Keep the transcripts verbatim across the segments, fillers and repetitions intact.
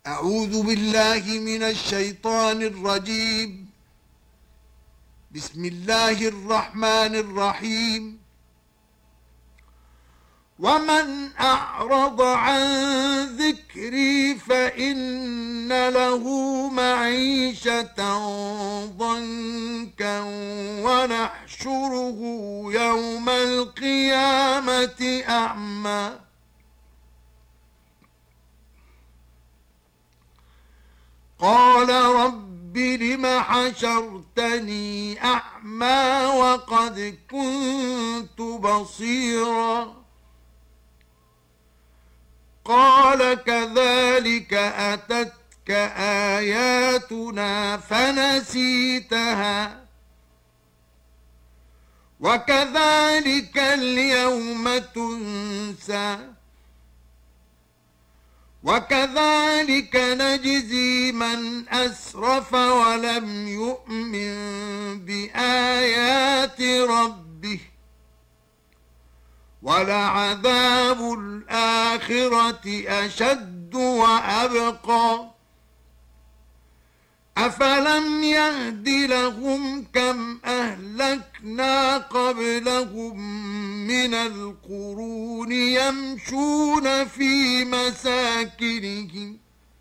أعوذ بالله من الشيطان الرجيم. بسم الله الرحمن الرحيم. ومن أعرض عن ذكري فإن له معيشة ضنكا ونحشره يوم القيامة أعمى قال رب لم حشرتني أعمى وقد كنت بصيرا قال كذلك أتتك آياتنا فنسيتها وكذلك اليوم تنسى وكذلك نجزي من أسرف ولم يؤمن بآيات ربه ولعذاب الآخرة أشد وأبقى أفلم يهد لهم كم أهلكنا قبلهم من القرون يمشون في مساكنهم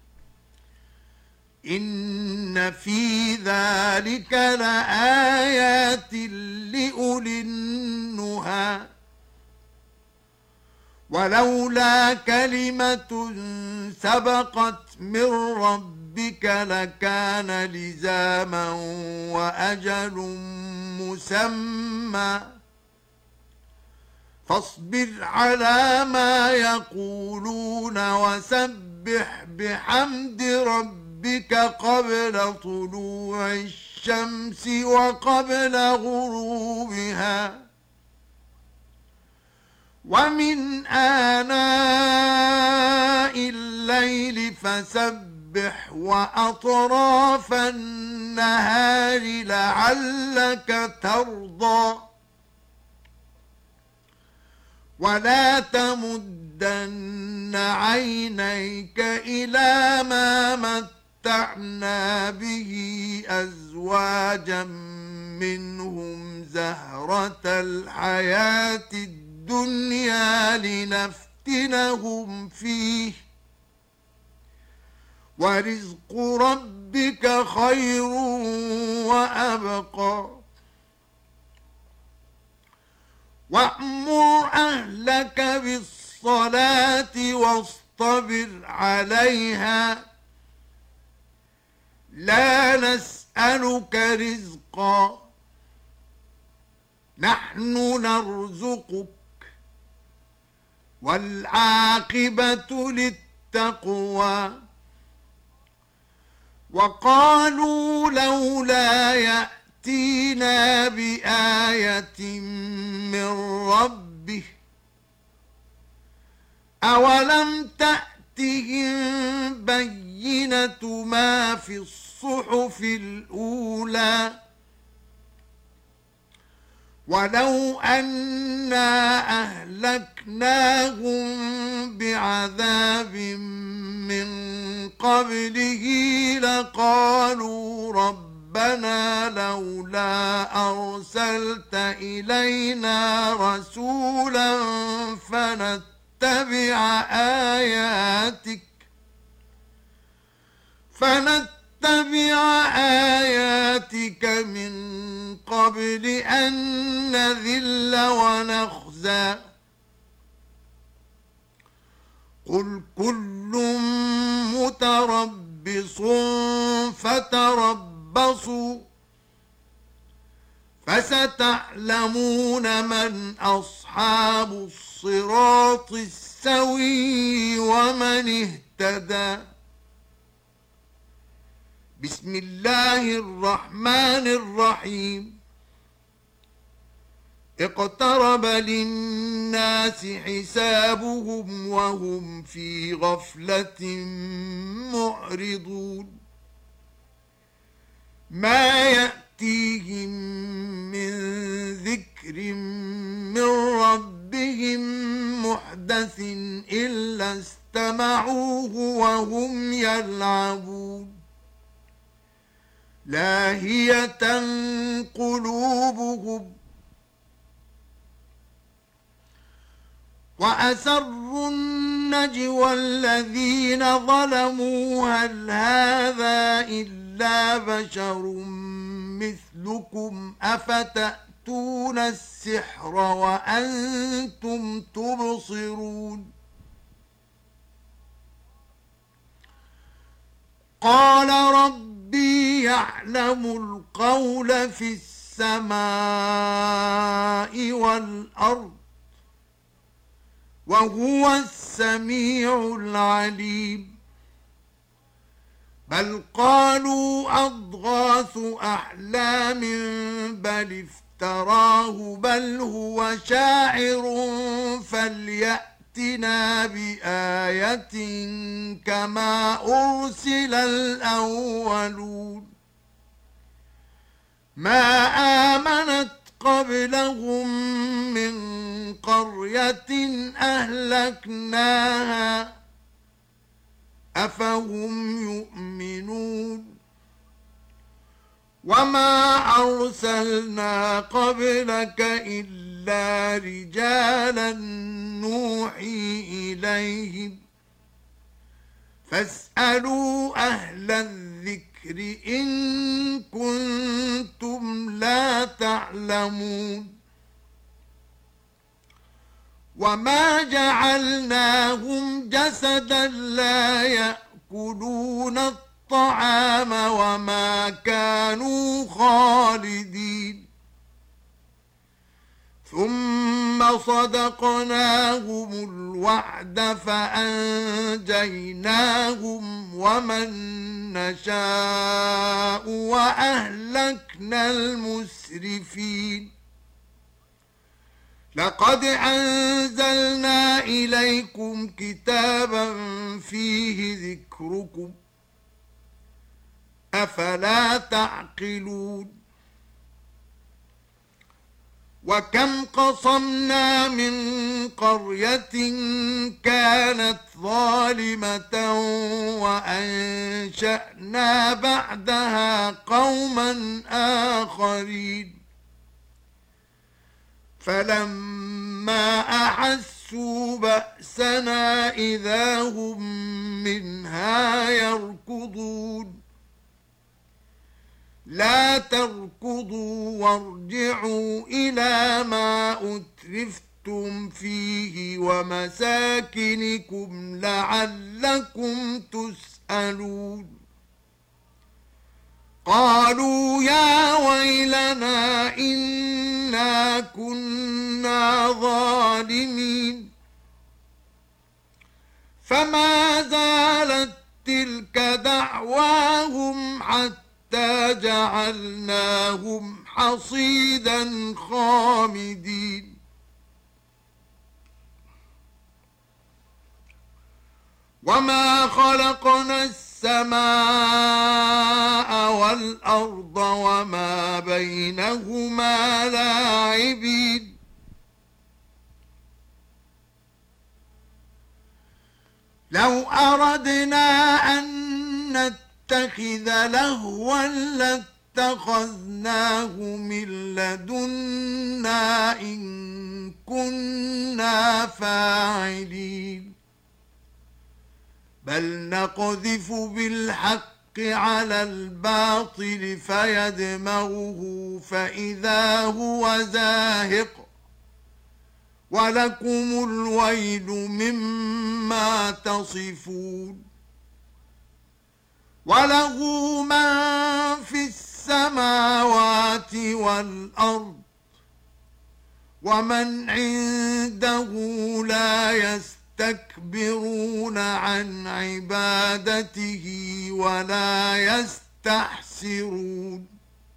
إن في ذلك لآيات لأولي النهى ولولا كلمة سبقت من ربك لكان لزاما وأجل مسمى فاصبر على ما يقولون وسبح بحمد ربك قبل طلوع الشمس وقبل غروبها ومن آناء الليل فسبح وأطراف النهار لعلك ترضى ولا تمدن عينيك إلى ما متعنا به أزواجا منهم زهرة الحياة الدنيا الدنيا لنفتنهم فيه ورزق ربك خير وأبقى وأمر أهلك بالصلاة واصطبر عليها لا نسألك رزقا نحن نرزقك والعاقبة للتقوى وقالوا لولا يأتينا بآية من ربه أولم تأتهم بينة ما في الصحف الأولى ولو أنا أهلكناهم بعذاب من قبله لقالوا ربنا لولا أرسلت إلينا رسولا فنتبع آياتك فنتبع آياتك من قبل أن نذل ونخزى قل كل متربص فتربصوا فستعلمون من أصحاب الصراط السوي ومن اهتدى بسم الله الرحمن الرحيم اقترب للناس حسابهم وهم في غفلة معرضون ما يأتيهم من ذكر من ربهم محدث إلا استمعوه وهم يلعبون لاهية قلوبهم وأسروا النجوى الذين ظلموا هل هذا إلا بشر مثلكم أفتأتون السحر وأنتم تبصرون قال ربي يعلم القول في السماء والأرض وهو السميع العليم بل قالوا أضغاث أحلام بل افتراه بل هو شاعر فليأتنا بآية كما أرسل الأولون ما آمنت قبلهم من قرية أهلكناها أفهم يؤمنون وما أرسلنا قبلك إلا رجالا نوحي إليهم فاسألوا أهل الذكر إن كنتم لا تعلمون وما جعلناهم جسدا لا يأكلون الطعام وما كانوا خالدين ثم صدقناهم الوعد فأنجيناهم ومن نشاء وأهلكنا المسرفين لقد أنزلنا إليكم كتابا فيه ذكركم أفلا تعقلون وكم قصمنا من قرية كانت ظالمة وأنشأنا بعدها قوما آخرين فلما أحسوا بأسنا إذا هم منها يركضون لا تركضوا وارجعوا إلى ما أترفتم فيه ومساكنكم لعلكم تسألون قالوا يا ويلنا إنا كنا ظالمين فما زالت تلك دعواهم حتى جعلناهم حصيدا خامدين وما خلقنا السماء والأرض وما بينهما لاعبين لو أردنا أن نتخذ لهوا لاتخذناه من لدنا إن كنا فاعلين بل نقذف بالحق على الباطل فيدمغه فإذا هو زاهق ولكم الويل مما تصفون وله من في السماوات والأرض ومن عنده لا يستكبرون عن عبادته ولا يستحسرون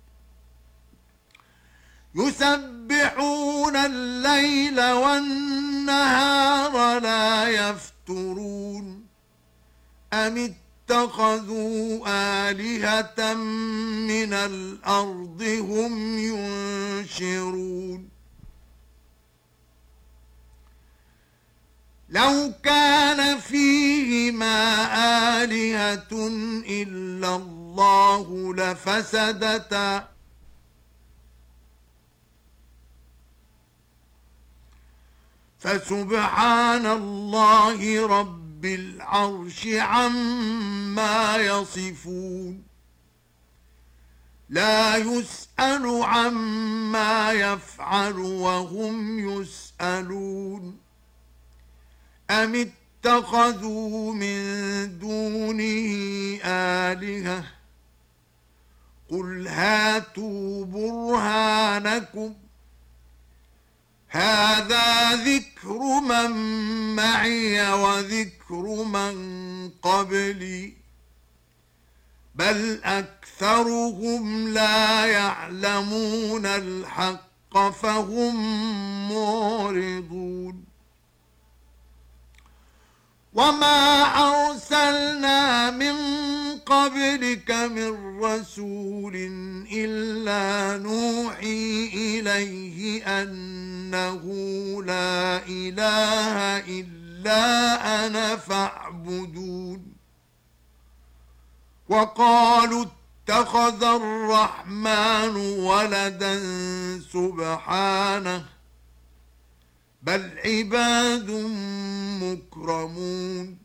يسبحون الليل والنهار لا يفترون أم اتخذوا آلهة من الأرض هم ينشرون لو كان فيهما آلهة إلا الله لفسدتا فسبحان الله رب العرش عما يصفون لا يسأل عما يفعل وهم يسألون أم اتخذوا من دونه آلهة قل هاتوا برهانكم هذا ذكر من معي وذكر من قبلي بل أكثرهم لا يعلمون الحق فهم معرضون وما أرسلنا من قبلك من رسول إلا نوحي إليه أنه لا إله إلا أنا فاعبدون وقالوا اتخذ الرحمن ولدا سبحانه بل عباد مكرمون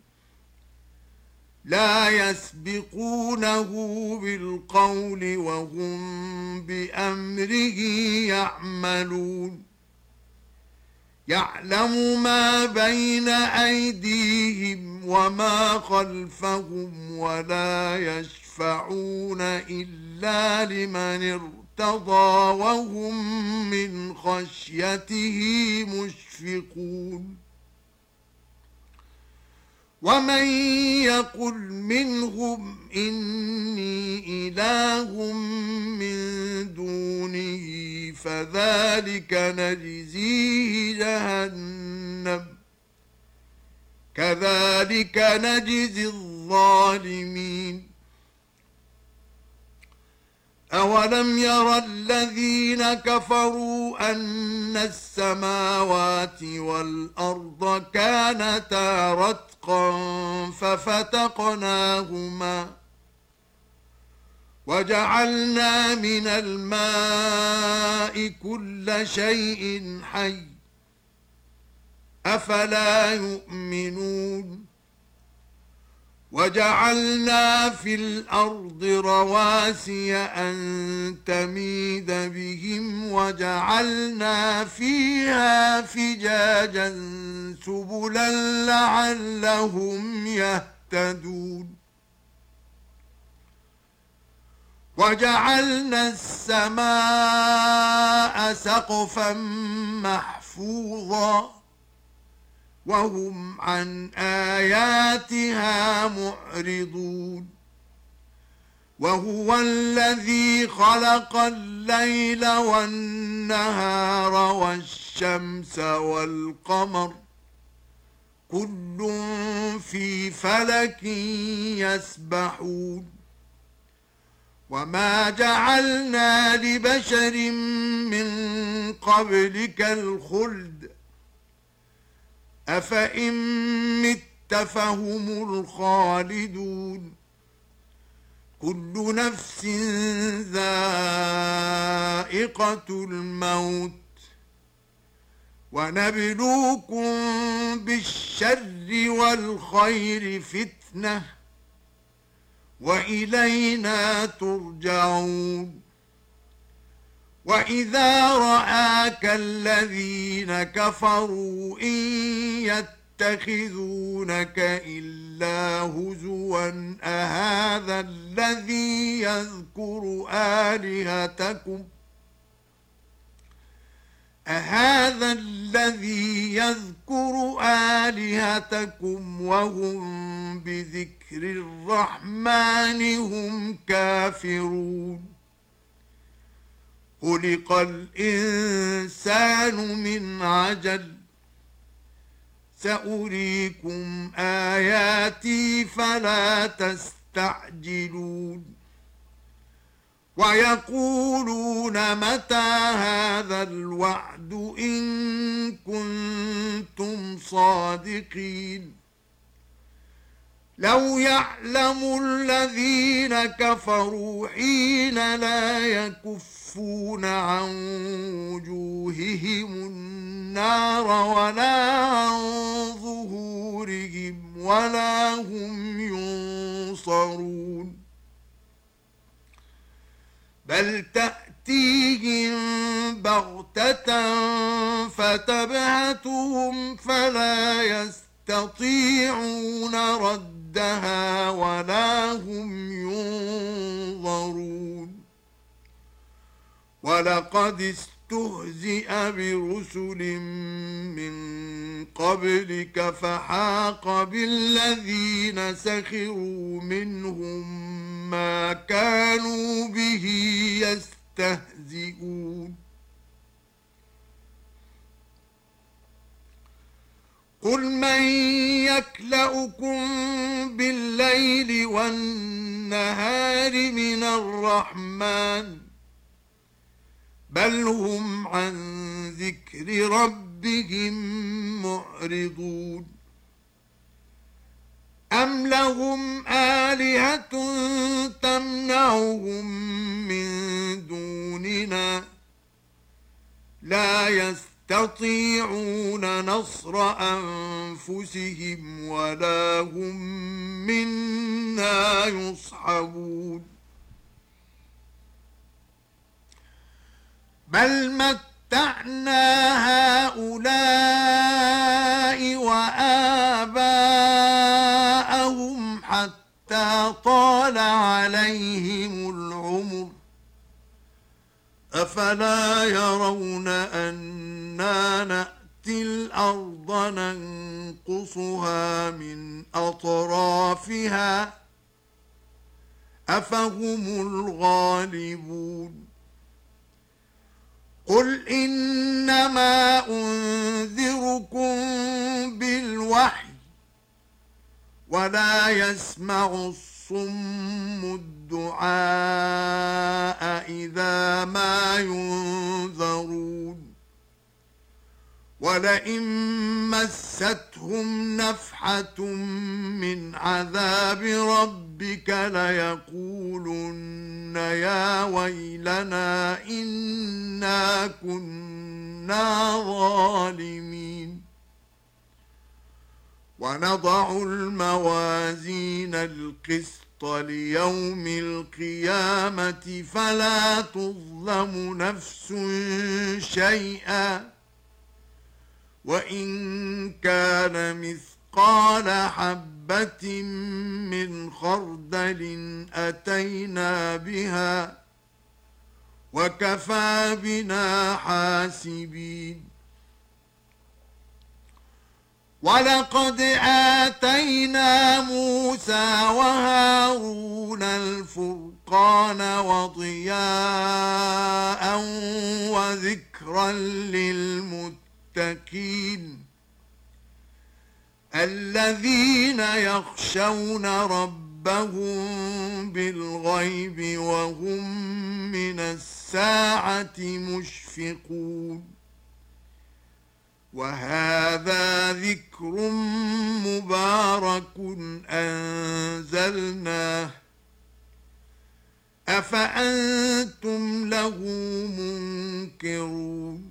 لا يسبقونه بالقول وهم بأمره يعملون يعلم ما بين أيديهم وما خلفهم ولا يشفعون إلا لمن ارتضى وهم من خشيته مشفقون ومن يقل منهم إني إله من دونه فذلك نجزيه جهنم كذلك نجزي الظالمين أولم ير الذين كفروا أن السماوات والأرض كانتا رتقا ففتقناهما وجعلنا من الماء كل شيء حي أفلا يؤمنون وجعلنا في الأرض رواسي أن تميد بهم وجعلنا فيها فجاجا سبلا لعلهم يهتدون وجعلنا السماء سقفا محفوظا وهم عن آياتها معرضون وهو الذي خلق الليل والنهار والشمس والقمر كل في فلك يسبحون وما جعلنا لبشر من قبلك الخلد أفإن مت فهم الخالدون كل نفس ذائقة الموت ونبلوكم بالشر والخير فتنة وإلينا ترجعون وإذا رآك الذين كفروا إن يتخذونك إلا هزوا أهذا الذي يذكر آلهتكم أهذا الذي يذكر آلهتكم وهم بذكر الرحمن هم كافرون خلق الإنسان من عجل سأريكم آياتي فلا تستعجلون ويقولون متى هذا الوعد إن كنتم صادقين لو يعلم الذين كفروا حين لا يكفون عن وجوههم النار ولا عن ظهورهم ولا هم ينصرون بل تأتيهم بغتة فتبهتهم فلا يستطيعون ردها ولا هم ينظرون ولقد استهزئ برسل من قبلك فحاق بالذين سخروا منهم ما كانوا به يستهزئون قل من يكلؤكم بالليل والنهار من الرحمن بل هم عن ذكر ربهم معرضون أم لهم آلهة تمنعهم من دوننا لا يستطيعون نصر أنفسهم ولا هم منا يصحبون بل متعنا هؤلاء وآباءهم حتى طال عليهم العمر أفلا يرون أنا نأتي الأرض ننقصها من أطرافها أفهم الغالبون قل إنما أنذركم بالوحي ولا يسمع الصم الدعاء إذا ما ينذرون ولئن مستهم نفحة من عذاب ربك ليقولن يا ويلنا إنا كنا ظالمين ونضع الموازين القسط ليوم القيامة فلا تظلم نفس شيئا وإن كان مثقال حبة من خردل أتينا بها وكفى بنا حاسبين ولقد آتينا موسى وهارون الفرقان وضياء وذكرا للمتقين الذين يخشون ربهم بالغيب وهم من الساعة مشفقون وهذا ذكر مبارك أنزلناه أفأنتم له منكرون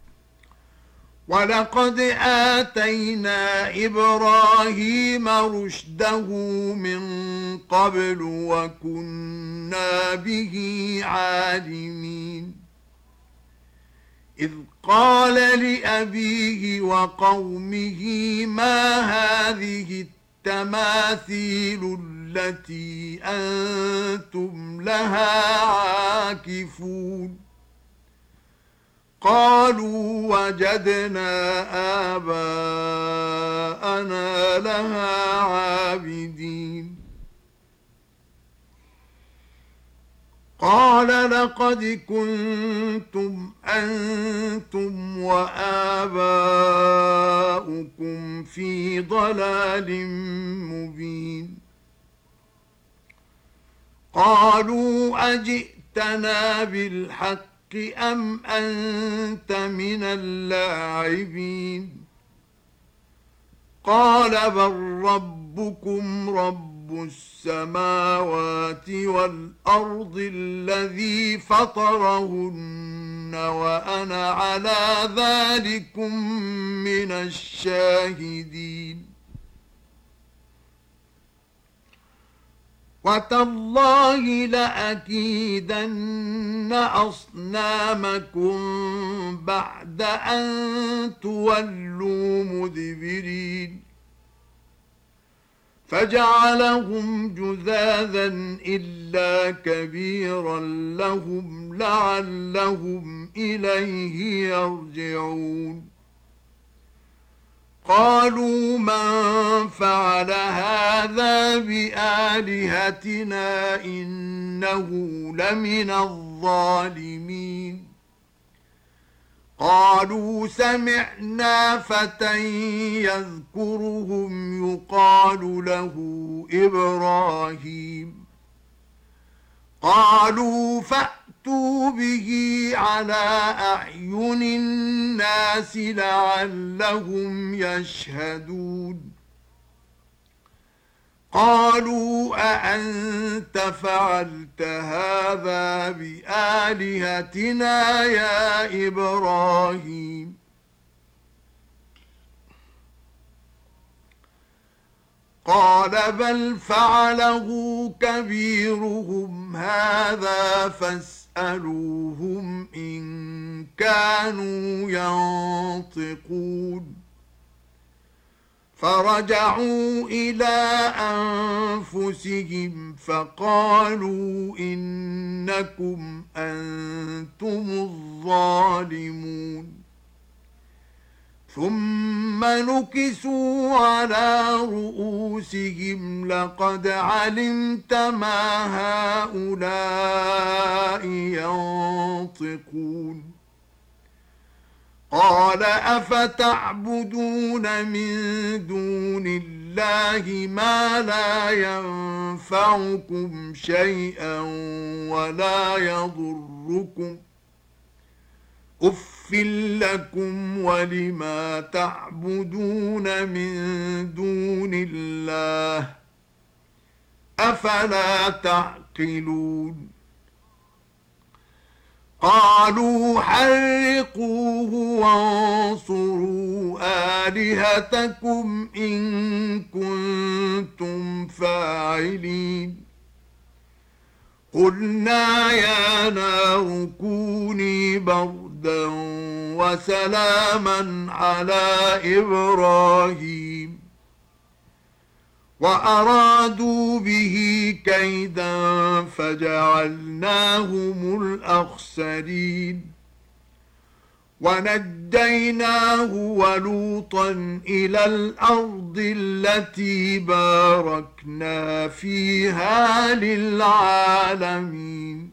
ولقد آتينا إبراهيم رشده من قبل وكنا به عالمين إذ قال لأبيه وقومه ما هذه التماثيل التي أنتم لها عاكفون قالوا وجدنا آباءنا لها عابدين قال لقد كنتم أنتم وآباؤكم في ضلال مبين قالوا أجئتنا جئتنا بالحق أم أنت من اللاعبين قال بل ربكم رب السماوات والأرض الذي فطرهن وأنا على ذلكم من الشاهدين وتالله لأكيدن أصنامكم بعد أن تولوا مدبرين فجعلهم جذاذا إلا كبيرا لهم لعلهم إليه يرجعون قالوا من فعل هذا بآلهتنا إنه لمن الظالمين قالوا سمعنا فتى يذكرهم يقال له إبراهيم قالوا فأتوا به على أعين الناس لعلهم يشهدون قالوا أأنت فعلت هذا بآلهتنا يا إبراهيم قال بل فعله كبيرهم هذا فاسألوهم إن كانوا ينطقون فرجعوا إلى أنفسهم فقالوا إنكم أنتم الظالمون ثم نكسوا على رؤوسهم لقد علمت ما هؤلاء ينطقون قال أفتعبدون من دون الله ما لا ينفعكم شيئا ولا يضركم أف لكم ولما تعبدون من دون الله أفلا تعقلون قالوا حرقوه وانصروا آلهتكم إن كنتم فاعلين قلنا يا نار كوني بردا وسلاما على إبراهيم وأرادوا به كيدا فجعلناهم الأخسرين ونجيناه ولوطا إلى الأرض التي باركنا فيها للعالمين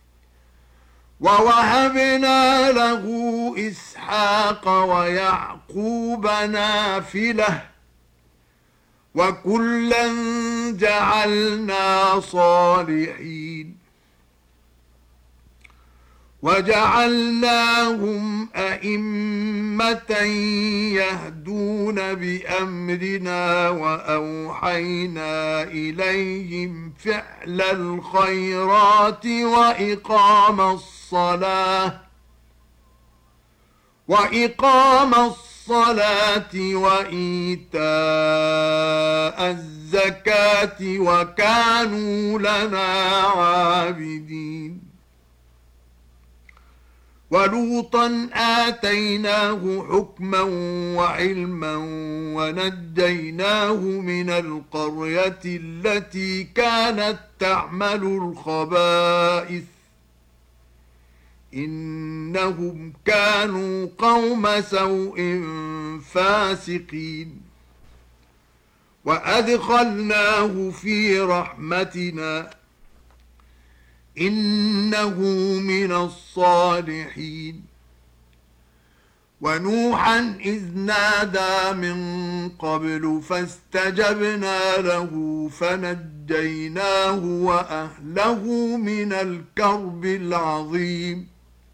ووهبنا له إسحاق ويعقوب نافلة وكلا جعلنا صالحين وجعلناهم أئمة يهدون بأمرنا وأوحينا إليهم فعل الخيرات وإقام الصلاة وإقام الصلاة وإيتاء الزكاة وكانوا لنا عابدين ولوطا آتيناه حكما وعلما ونجيناه من القرية التي كانت تعمل الخبائث إنهم كانوا قوم سوء فاسقين وأدخلناه في رحمتنا إنه من الصالحين ونوحا إذ نادى من قبل فاستجبنا له فنجيناه وأهله من الكرب العظيم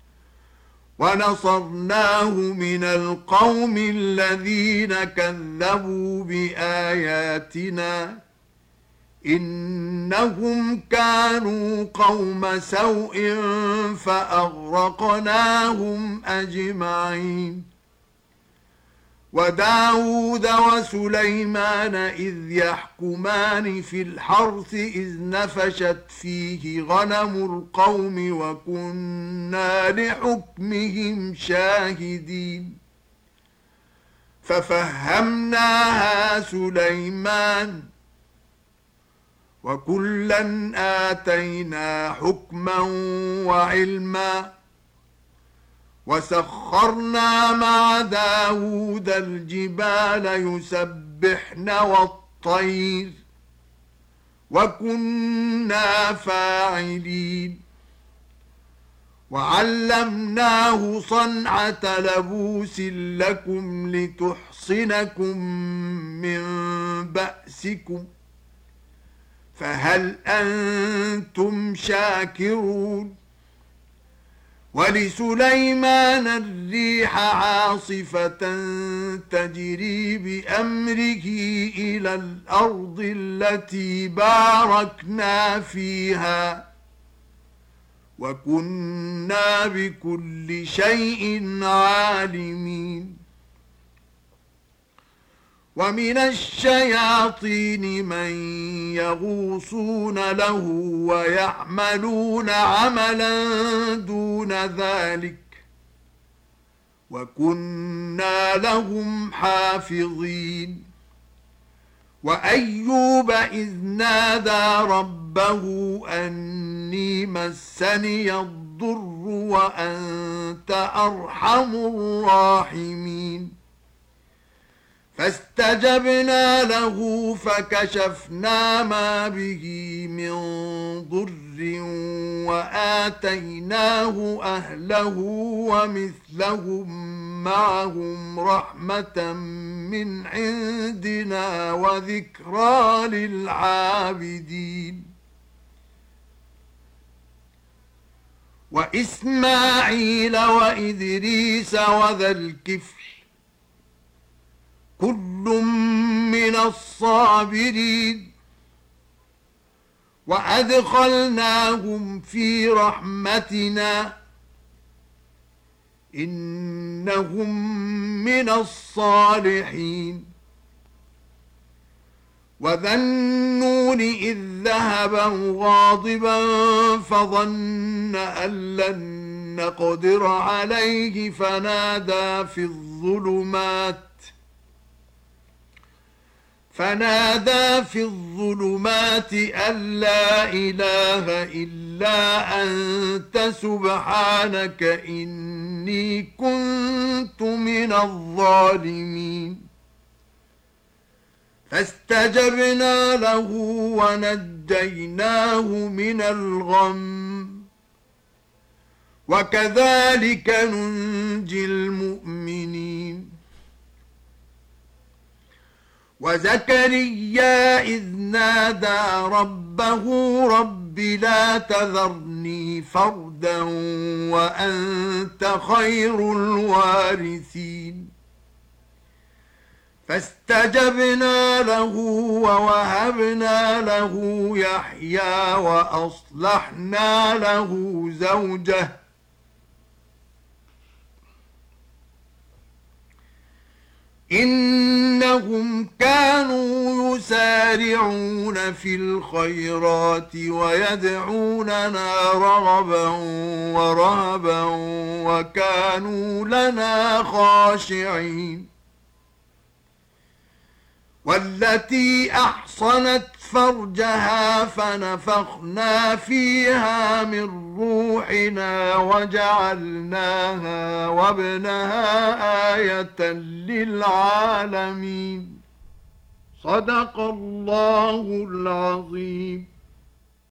ونصرناه من القوم الذين كذبوا بآياتنا إنهم كانوا قوم سوء فأغرقناهم أجمعين وداود وسليمان إذ يحكمان في الحرث إذ نفشت فيه غنم القوم وكنا لحكمهم شاهدين ففهمناها سليمان وكلا آتينا حكما وعلما وسخرنا مع داود الجبال يسبحن والطير وكنا فاعلين وعلمناه صنعة لبوس لكم لتحصنكم من بأسكم فهل أنتم شاكرون ولسليمان الريح عاصفة تجري بأمره إلى الأرض التي باركنا فيها وكنا بكل شيء عالمين ومن الشياطين من يغوصون له ويعملون عملا دون ذلك وكنا لهم حافظين وأيوب إذ نادى ربه أني مسني الضر وأنت أرحم الراحمين فاستجبنا له فكشفنا ما به من ضر وآتيناه أهله ومثلهم معهم رحمة من عندنا وذكرى للعابدين وإسماعيل وإدريس وذا الكفل كل من الصابرين وأدخلناهم في رحمتنا إنهم من الصالحين وذا النون إذ ذهب غاضبا فظن أن لن نقدر عليه فنادى في الظلمات فنادى في الظلمات أن لا إله إلا أنت سبحانك إني كنت من الظالمين فاستجبنا له ونجيناه من الغم وكذلك ننجي المؤمنين وزكريا إذ نادى ربه رب لا تذرني فردا وأنت خير الوارثين فاستجبنا له ووهبنا له يحيى وأصلحنا له زوجه إنهم كانوا يسارعون في الخيرات ويدعوننا رغبا ورهبا وكانوا لنا خاشعين والتي أحصنت فرجها فنفخنا فيها من روحنا وجعلناها وابنها آية للعالمين صدق الله العظيم.